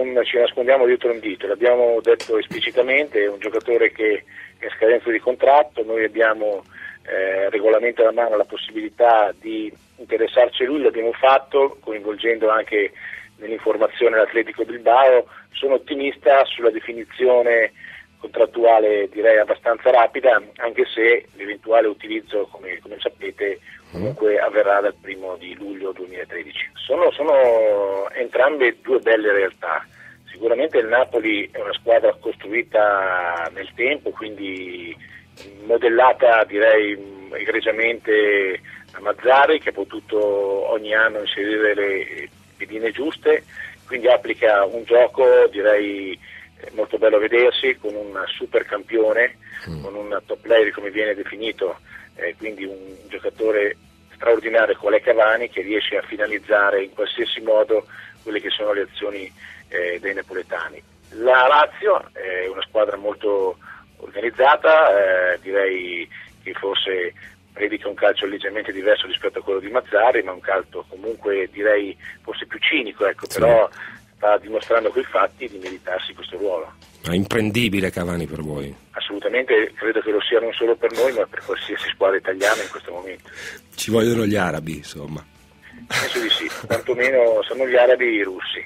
non ci nascondiamo dietro un dito, l'abbiamo detto esplicitamente, è un giocatore che è in scadenza di contratto, noi abbiamo regolamento alla mano la possibilità di interessarci a lui, l'abbiamo fatto coinvolgendo anche nell'informazione l'Atletico Bilbao. Sono ottimista sulla definizione contrattuale, direi abbastanza rapida, anche se l'eventuale utilizzo, come sapete, comunque avverrà dal 1° di luglio 2013. Sono entrambe due belle realtà. Sicuramente il Napoli è una squadra costruita nel tempo, quindi modellata, direi, egregiamente da Mazzarri, che ha potuto ogni anno inserire le pedine giuste, quindi applica un gioco, direi, molto bello a vedersi, con un super campione, con un top player come viene definito, quindi un giocatore straordinario qual è Cavani, che riesce a finalizzare in qualsiasi modo quelle che sono le azioni dei napoletani. La Lazio è una squadra molto organizzata, direi che forse predica un calcio leggermente diverso rispetto a quello di Mazzarri, ma un calcio comunque, direi, forse più cinico, ecco, sì. Però sta dimostrando coi fatti di meritarsi questo ruolo. È imprendibile Cavani per voi? Assolutamente, credo che lo sia non solo per noi, ma per qualsiasi squadra italiana in questo momento. Ci vogliono gli arabi, insomma. Penso di sì, quantomeno sono gli arabi e i russi.